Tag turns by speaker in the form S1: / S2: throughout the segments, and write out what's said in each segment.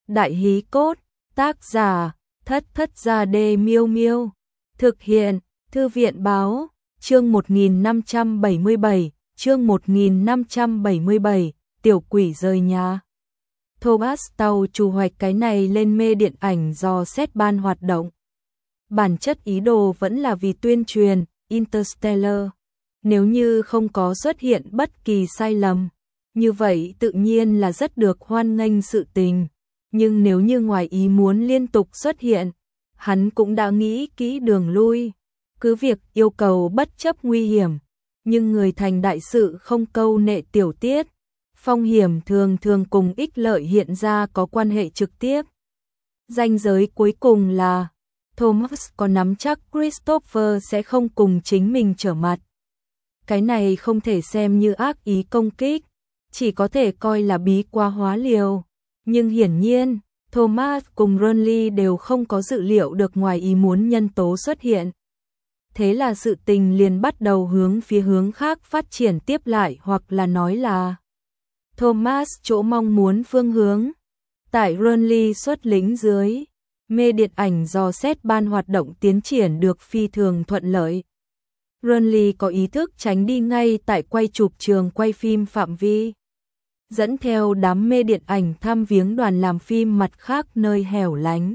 S1: Đại hí cốt, tác giả, Thất Thất Gia Đê Miêu Miêu. Thực hiện, Thư viện báo, chương 1577, chương 1577, tiểu quỷ rời nhà. Thomas Tàu chủ hoạch cái này lên mê điện ảnh do xét ban hoạt động. Bản chất ý đồ vẫn là vì tuyên truyền, Interstellar. Nếu như không có xuất hiện bất kỳ sai lầm, như vậy tự nhiên là rất được hoan nghênh sự tình. Nhưng nếu như ngoài ý muốn liên tục xuất hiện, hắn cũng đã nghĩ kỹ đường lui. Cứ việc yêu cầu bất chấp nguy hiểm, nhưng người thành đại sự không câu nệ tiểu tiết. Phong hiểm thường thường cùng ích lợi hiện ra có quan hệ trực tiếp. Ranh giới cuối cùng là Thomas có nắm chắc Christopher sẽ không cùng chính mình trở mặt. Cái này không thể xem như ác ý công kích, chỉ có thể coi là bí quá hóa liều. Nhưng hiển nhiên, Thomas cùng Ronly đều không có dự liệu được ngoài ý muốn nhân tố xuất hiện. Thế là sự tình liền bắt đầu hướng khác phát triển tiếp lại, hoặc là nói là Thomas chỗ mong muốn phương hướng. Tại Ronly xuất lĩnh dưới, mê điện ảnh do xét ban hoạt động tiến triển được phi thường thuận lợi. Ronly có ý thức tránh đi ngay tại quay chụp trường quay phim phạm vi, dẫn theo đám mê điện ảnh thăm viếng đoàn làm phim mặt khác nơi hẻo lánh.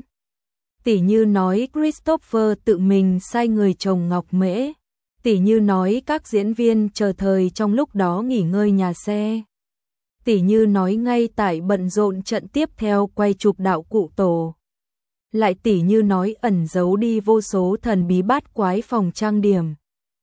S1: Tỉ như nói Christopher tự mình sai người trồng ngọc mễ, tỉ như nói các diễn viên chờ thời trong lúc đó nghỉ ngơi nhà xe, tỉ như nói ngay tại bận rộn trận tiếp theo quay chụp đạo cụ tổ, lại tỉ như nói ẩn giấu đi vô số thần bí bát quái phòng trang điểm.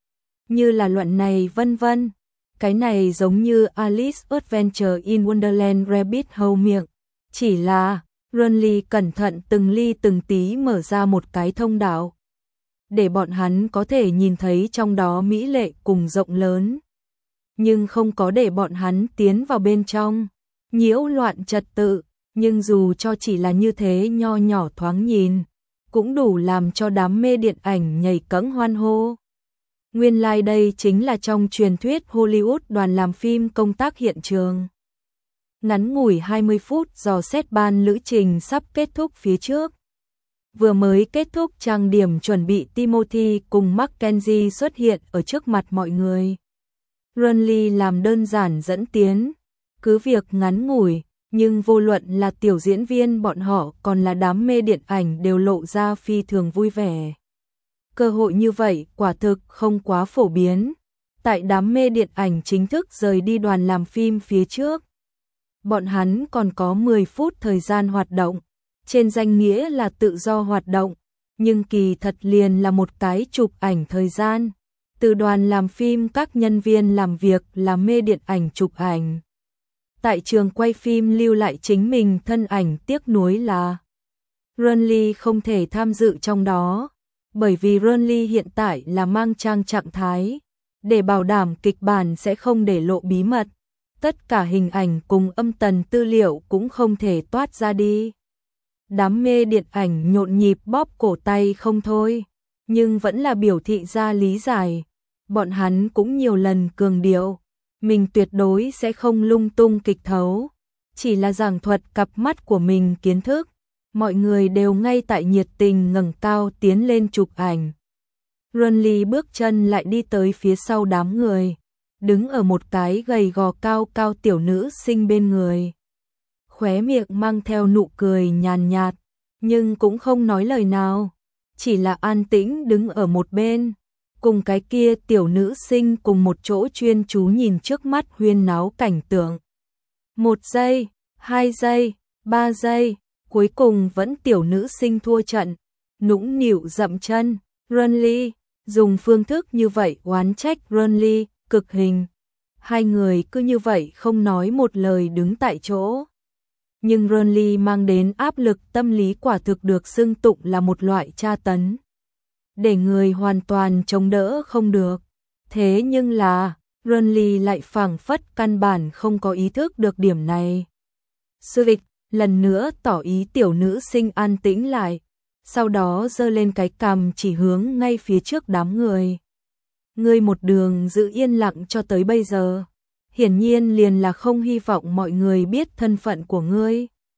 S1: Như là luận này vân vân. Cái này giống như Alice Adventure in Wonderland Rabbit Hole miệng, chỉ là Ronly cẩn thận từng ly từng tí mở ra một cái thông đạo, để bọn hắn có thể nhìn thấy trong đó mỹ lệ cùng rộng lớn, nhưng không có để bọn hắn tiến vào bên trong, nhiễu loạn trật tự. Nhưng dù cho chỉ là như thế nho nhỏ thoáng nhìn, cũng đủ làm cho đám mê điện ảnh nhảy cẫng hoan hô. Nguyên lai đây chính là trong truyền thuyết Hollywood đoàn làm phim công tác hiện trường. Ngắn ngủi 20 phút dò xét ban lữ trình sắp kết thúc phía trước. Vừa mới kết thúc trang điểm chuẩn bị, Timothy cùng Mackenzie xuất hiện ở trước mặt mọi người. Ronly làm đơn giản dẫn tiến, cứ việc ngắn ngủi, nhưng vô luận là tiểu diễn viên bọn họ còn là đám mê điện ảnh đều lộ ra phi thường vui vẻ. Cơ hội như vậy quả thực không quá phổ biến. Tại đám mê điện ảnh chính thức rời đi đoàn làm phim phía trước, bọn hắn còn có 10 phút thời gian hoạt động. Trên danh nghĩa là tự do hoạt động, nhưng kỳ thật liền là một cái chụp ảnh thời gian. Từ đoàn làm phim các nhân viên làm việc là mê điện ảnh chụp ảnh. Tại trường quay phim lưu lại chính mình thân ảnh, tiếc nuối là Ronly không thể tham dự trong đó. Bởi vì Ronly hiện tại là mang trang trạng thái, để bảo đảm kịch bản sẽ không để lộ bí mật, tất cả hình ảnh cùng âm tần tư liệu cũng không thể toát ra đi. Đám mê điện ảnh nhộn nhịp bóp cổ tay không thôi, nhưng vẫn là biểu thị ra lý giải. Bọn hắn cũng nhiều lần cường điệu, mình tuyệt đối sẽ không lung tung kịch thấu, chỉ là giảng thuật cặp mắt của mình kiến thức. Mọi người đều ngay tại nhiệt tình ngẩng cao tiến lên chụp ảnh. Ronly bước chân lại đi tới phía sau đám người, đứng ở một cái gầy gò cao cao tiểu nữ sinh bên người. Khóe miệng mang theo nụ cười nhàn nhạt, nhưng cũng không nói lời nào, chỉ là an tĩnh đứng ở một bên, cùng cái kia tiểu nữ sinh cùng một chỗ chuyên chú nhìn trước mắt huyên náo cảnh tượng. 1 giây, 2 giây, 3 giây. Cuối cùng vẫn tiểu nữ sinh thua trận, nũng nịu dậm chân. Ronly dùng phương thức như vậy oán trách Ronly, cực hình. Hai người cứ như vậy không nói một lời đứng tại chỗ. Nhưng Ronly mang đến áp lực tâm lý quả thực được xưng tụng là một loại tra tấn, để người hoàn toàn chống đỡ không được. Thế nhưng là Ronly lại phảng phất căn bản không có ý thức được điểm này. Sư vịch lần nữa tỏ ý tiểu nữ sinh an tĩnh lại, sau đó giơ lên cái cằm chỉ hướng ngay phía trước đám người. Ngươi một đường giữ yên lặng cho tới bây giờ, hiển nhiên liền là không hy vọng mọi người biết thân phận của ngươi.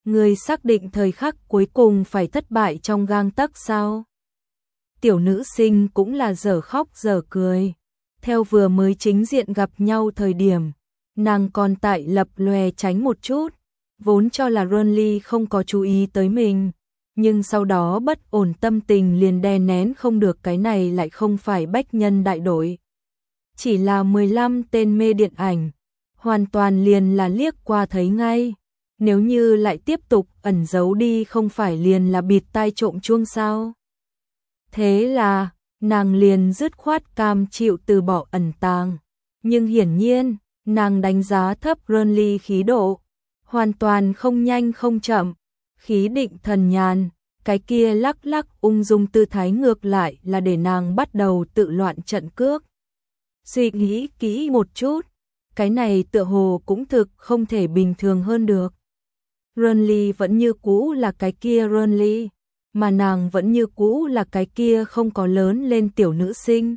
S1: Ngươi xác định thời khắc cuối cùng phải thất bại trong gang tấc sao? Tiểu nữ sinh cũng là dở khóc dở cười. Theo vừa mới chính diện gặp nhau thời điểm, nàng còn tại lập lòe tránh một chút, vốn cho là Ronly không có chú ý tới mình, nhưng sau đó bất ổn tâm tình liền đè nén không được, cái này lại không phải bách nhân đại đội. Chỉ là 15 tên mê điện ảnh, hoàn toàn liền là liếc qua thấy ngay. Nếu như lại tiếp tục ẩn giấu đi không phải liền là bịt tai trộm chuông sao? Thế là, nàng liền dứt khoát cam chịu từ bỏ ẩn tàng. Nhưng hiển nhiên, nàng đánh giá thấp Ronly khí độ, hoàn toàn không nhanh không chậm, khí định thần nhàn, cái kia lắc lắc ung dung tư thái ngược lại là để nàng bắt đầu tự loạn trận cước. Suy nghĩ kỹ một chút, cái này tựa hồ cũng thực không thể bình thường hơn được. Ronly vẫn như cũ là cái kia Ronly, mà nàng vẫn như cũ là cái kia không có lớn lên tiểu nữ sinh.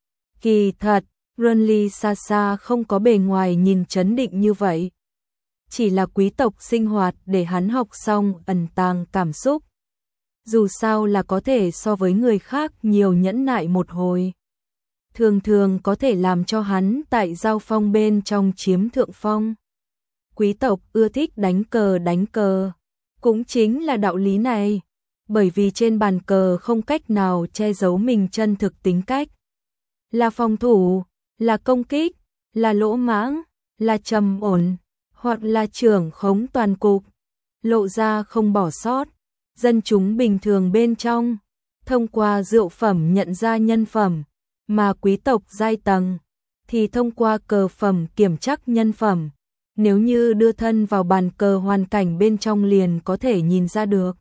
S1: Kỳ thật, Ronly xa xa không có bề ngoài nhìn trấn định như vậy. Chỉ là quý tộc sinh hoạt để hắn học xong ẩn tàng cảm xúc. Dù sao là có thể so với người khác nhiều nhẫn nại một hồi. Thường thường có thể làm cho hắn tại giao phong bên trong chiếm thượng phong. Quý tộc ưa thích đánh cờ, cũng chính là đạo lý này, bởi vì trên bàn cờ không cách nào che giấu mình chân thực tính cách. Là phòng thủ, là công kích, là lỗ mãng, là trầm ổn, hoặc là trưởng khống toàn cục, lộ ra không bỏ sót. Dân chúng bình thường bên trong, thông qua rượu phẩm nhận ra nhân phẩm, mà quý tộc giai tầng thì thông qua cờ phẩm kiểm trắc nhân phẩm. Nếu như đưa thân vào bàn cờ hoàn cảnh bên trong liền có thể nhìn ra được.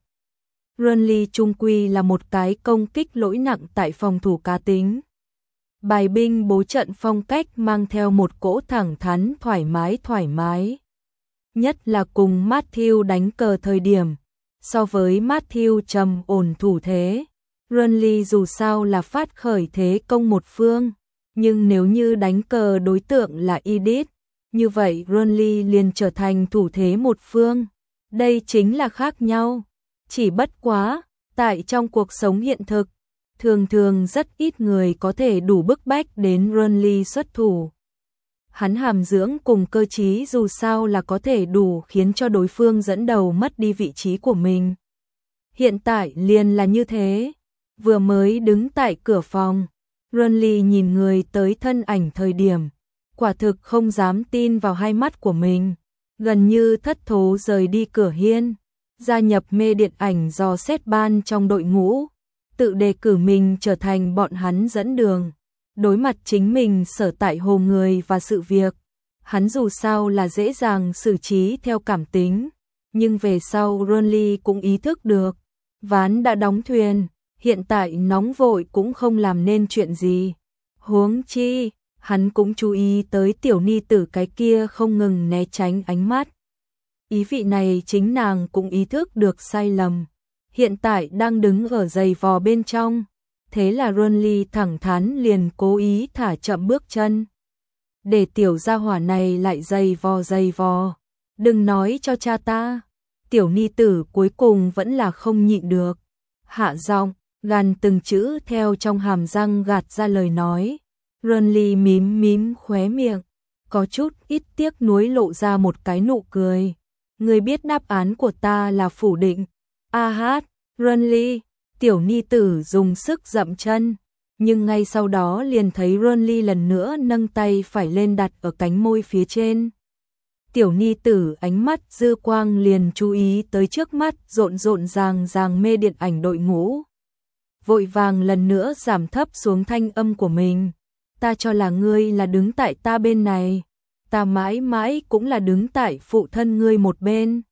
S1: Ronly trung quy là một cái công kích lỗi nặng tại phòng thủ cá tính. Bài binh bố trận phong cách mang theo một cỗ thẳng thắn thoải mái. Nhất là cùng Matthew đánh cờ thời điểm, so với Matthew trầm ổn thủ thế, Ronly dù sao là phát khởi thế công một phương, nhưng nếu như đánh cờ đối tượng là Edith, như vậy Ronly liền trở thành thủ thế một phương. Đây chính là khác nhau. Chỉ bất quá, tại trong cuộc sống hiện thực, thường thường rất ít người có thể đủ bức bách đến Ronly xuất thủ. Hắn hàm dưỡng cùng cơ trí dù sao là có thể đủ khiến cho đối phương dẫn đầu mất đi vị trí của mình. Hiện tại liền là như thế. Vừa mới đứng tại cửa phòng, Ronly nhìn người tới thân ảnh thời điểm, quả thực không dám tin vào hai mắt của mình, gần như thất thố rời đi cửa hiên, gia nhập mê điện ảnh dò xét ban trong đội ngũ, tự đề cử mình trở thành bọn hắn dẫn đường. Đối mặt chính mình sở tại hồ người và sự việc, hắn dù sao là dễ dàng xử trí theo cảm tính, nhưng về sau Ronly cũng ý thức được, ván đã đóng thuyền, hiện tại nóng vội cũng không làm nên chuyện gì. Huống chi, hắn cũng chú ý tới tiểu ni tử cái kia không ngừng né tránh ánh mắt. Ý vị này chính nàng cũng ý thức được sai lầm, hiện tại đang đứng ở giày vò bên trong. Thế là Ronly thẳng thắn liền cố ý thả chậm bước chân. Để tiểu gia hỏa này lại giày vò. Đừng nói cho cha ta. Tiểu ni tử cuối cùng vẫn là không nhịn được. Hạ giọng, gằn từng chữ theo trong hàm răng gạt ra lời nói. Ronly mím khóe miệng, có chút ít tiếc nuối lộ ra một cái nụ cười. Người biết đáp án của ta là phủ định. A hát, Ronly. Tiểu ni tử dùng sức dậm chân, nhưng ngay sau đó liền thấy Ronly lần nữa nâng tay phải lên đặt ở cánh môi phía trên. Tiểu ni tử ánh mắt dư quang liền chú ý tới trước mắt rộn ràng mê điện ảnh đội ngũ. Vội vàng lần nữa giảm thấp xuống thanh âm của mình. Ta cho là ngươi là đứng tại ta bên này, ta mãi mãi cũng là đứng tại phụ thân ngươi một bên.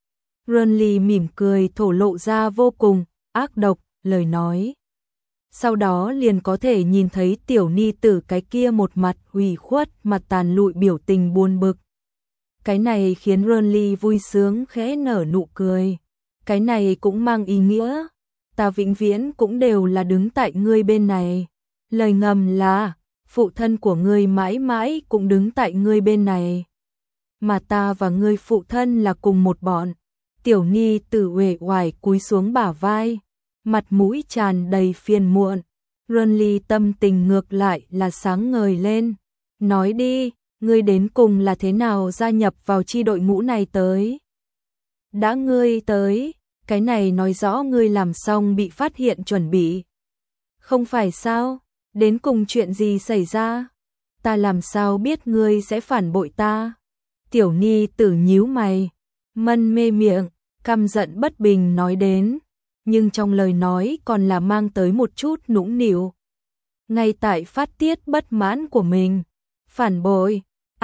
S1: Ronly mỉm cười thổ lộ ra vô cùng ác độc lời nói. Sau đó liền có thể nhìn thấy tiểu ni tử cái kia một mặt ủy khuất, mặt tàn lụi biểu tình buồn bực. Cái này khiến Ronly vui sướng khẽ nở nụ cười. Cái này cũng mang ý nghĩa, ta vĩnh viễn cũng đều là đứng tại ngươi bên này. Lời ngầm là, phụ thân của ngươi mãi mãi cũng đứng tại ngươi bên này. Mà ta và ngươi phụ thân là cùng một bọn. Tiểu Ni Tử uể oải cúi xuống bả vai, mặt mũi tràn đầy phiền muộn. Renly tâm tình ngược lại là sáng ngời lên. Nói đi, ngươi đến cùng là thế nào gia nhập vào chi đội ngũ này tới? Đã ngươi tới, cái này nói rõ ngươi làm xong bị phát hiện chuẩn bị. Không phải sao? Đến cùng chuyện gì xảy ra? Ta làm sao biết ngươi sẽ phản bội ta? Tiểu Ni Tử nhíu mày, mân mê miệng, căm giận bất bình nói đến, nhưng trong lời nói còn là mang tới một chút nũng nịu. Ngay tại phát tiết bất mãn của mình. Phản bội?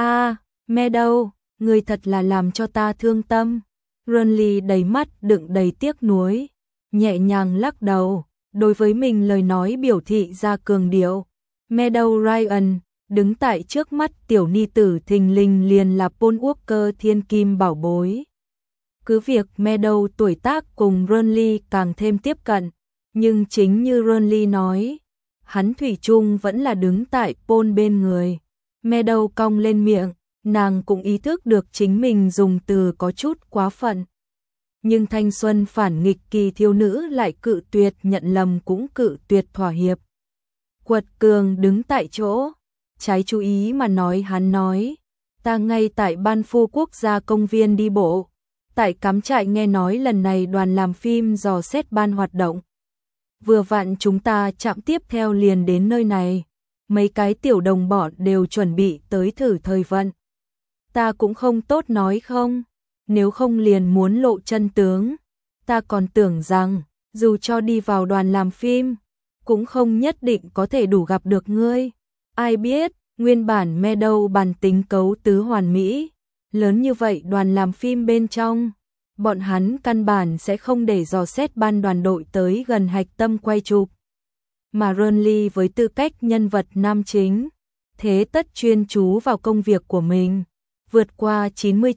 S1: Meadow, ngươi thật là làm cho ta thương tâm. Renly đầy mắt đựng đầy tiếc nuối, nhẹ nhàng lắc đầu, đối với mình lời nói biểu thị ra cường điệu. Meadow Ryan, đứng tại trước mắt Tiểu Ni Tử thình lình liền là Paul Walker thiên kim bảo bối. Cứ việc Meadow tuổi tác cùng Renly càng thêm tiếp cận, nhưng chính như Renly nói, hắn thủy chung vẫn là đứng tại Paul bên người. Meadow cong lên miệng, nàng cũng ý thức được chính mình dùng từ có chút quá phận. Nhưng thanh xuân phản nghịch kỳ thiếu nữ lại cự tuyệt nhận lầm cũng cự tuyệt thỏa hiệp. Quật cường đứng tại chỗ, trái chú ý mà nói hắn nói, ta ngay tại Ban Phu Quốc gia công viên đi bộ, tại cắm trại nghe nói lần này đoàn làm phim dò xét ban hoạt động. Vừa vặn chúng ta chạm tiếp theo liền đến nơi này, mấy cái tiểu đồng bọn đều chuẩn bị tới thử thời vận. Ta cũng không tốt nói không, nếu không liền muốn lộ chân tướng. Ta còn tưởng rằng, dù cho đi vào đoàn làm phim, cũng không nhất định có thể đủ gặp được ngươi. Ai biết, nguyên bản Meadow bản tính cấu tứ hoàn mỹ, lớn như vậy đoàn làm phim bên trong, bọn hắn căn bản sẽ không để dò xét ban đoàn đội tới gần hạch tâm quay chụp. Mà Renly với tư cách nhân vật nam chính, thế tất chuyên chú vào công việc của mình, vượt qua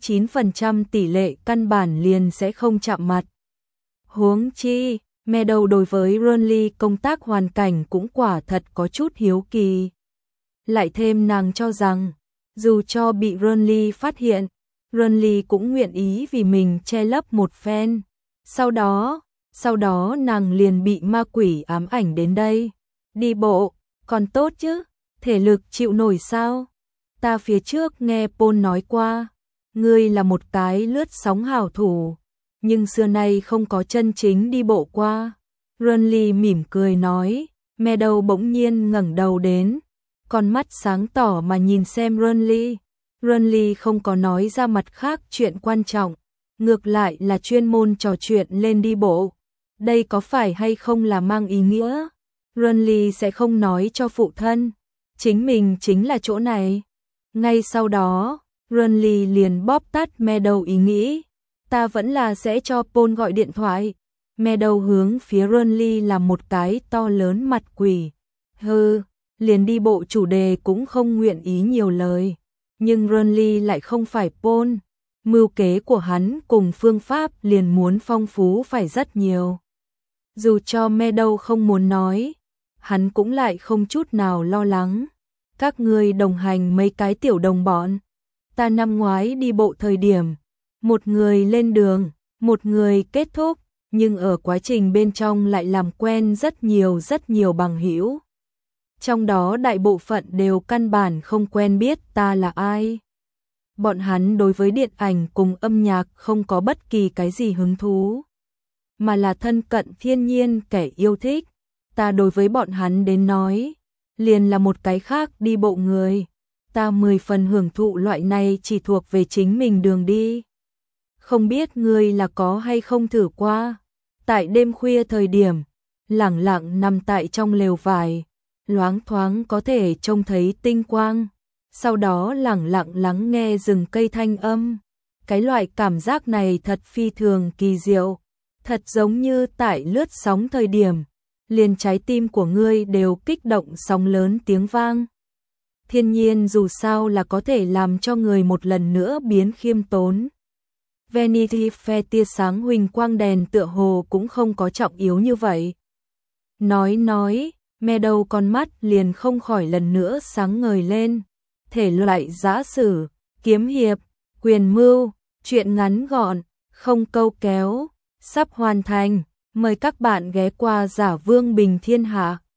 S1: 99% tỷ lệ căn bản liền sẽ không chạm mặt. Huống chi, Meadow đối với Renly công tác hoàn cảnh cũng quả thật có chút hiếu kỳ. Lại thêm nàng cho rằng, dù cho bị Renly phát hiện, Renly cũng nguyện ý vì mình che lấp một phen. Sau đó nàng liền bị ma quỷ ám ảnh đến đây. Đi bộ, còn tốt chứ, thể lực chịu nổi sao? Ta phía trước nghe Paul nói qua, ngươi là một cái lướt sóng hảo thủ, nhưng xưa nay không có chân chính đi bộ qua. Renly mỉm cười nói, Meadow bỗng nhiên ngẩng đầu đến, con mắt sáng tỏ mà nhìn xem Renly. Renly không có nói ra mặt khác chuyện quan trọng, ngược lại là chuyên môn trò chuyện lên đi bộ. Đây có phải hay không là mang ý nghĩa? Renly sẽ không nói cho phụ thân, chính mình chính là chỗ này. Ngay sau đó, Renly liền bóp tắt Meadow ý nghĩ, ta vẫn là sẽ cho Paul gọi điện thoại. Meadow hướng phía Renly là một cái to lớn mặt quỷ. Liền đi bộ chủ đề cũng không nguyện ý nhiều lời. Nhưng Renly lại không phải Paul, mưu kế của hắn cùng phương pháp liền muốn phong phú phải rất nhiều. Dù cho Meadow không muốn nói, hắn cũng lại không chút nào lo lắng. Các ngươi đồng hành mấy cái tiểu đồng bọn. Ta năm ngoái đi bộ thời điểm, một người lên đường, một người kết thúc, nhưng ở quá trình bên trong lại làm quen rất nhiều bằng hữu. Trong đó đại bộ phận đều căn bản không quen biết ta là ai. Bọn hắn đối với điện ảnh cùng âm nhạc không có bất kỳ cái gì hứng thú, mà là thân cận thiên nhiên kẻ yêu thích. Ta đối với bọn hắn đến nói, liền là một cái khác đi bộ người. Ta 10 phần hưởng thụ loại này chỉ thuộc về chính mình đường đi. Không biết ngươi là có hay không thử qua. Tại đêm khuya thời điểm, lẳng lặng nằm tại trong lều vải, loáng thoáng có thể trông thấy tinh quang, sau đó lẳng lặng lắng nghe rừng cây thanh âm. Cái loại cảm giác này thật phi thường kỳ diệu, thật giống như tại lướt sóng thời điểm, liền trái tim của ngươi đều kích động sóng lớn tiếng vang. Thiên nhiên dù sao là có thể làm cho người một lần nữa biến khiêm tốn. Vanity Fair tia sáng huỳnh quang đèn tựa hồ cũng không có trọng yếu như vậy. Nói, Meadow con mắt liền không khỏi lần nữa sáng ngời lên. Thể loại giã sử, kiếm hiệp, quyền mưu, chuyện ngắn gọn, không câu kéo, sắp hoàn thành, mời các bạn ghé qua Giả Vương Bình Thiên Hạ.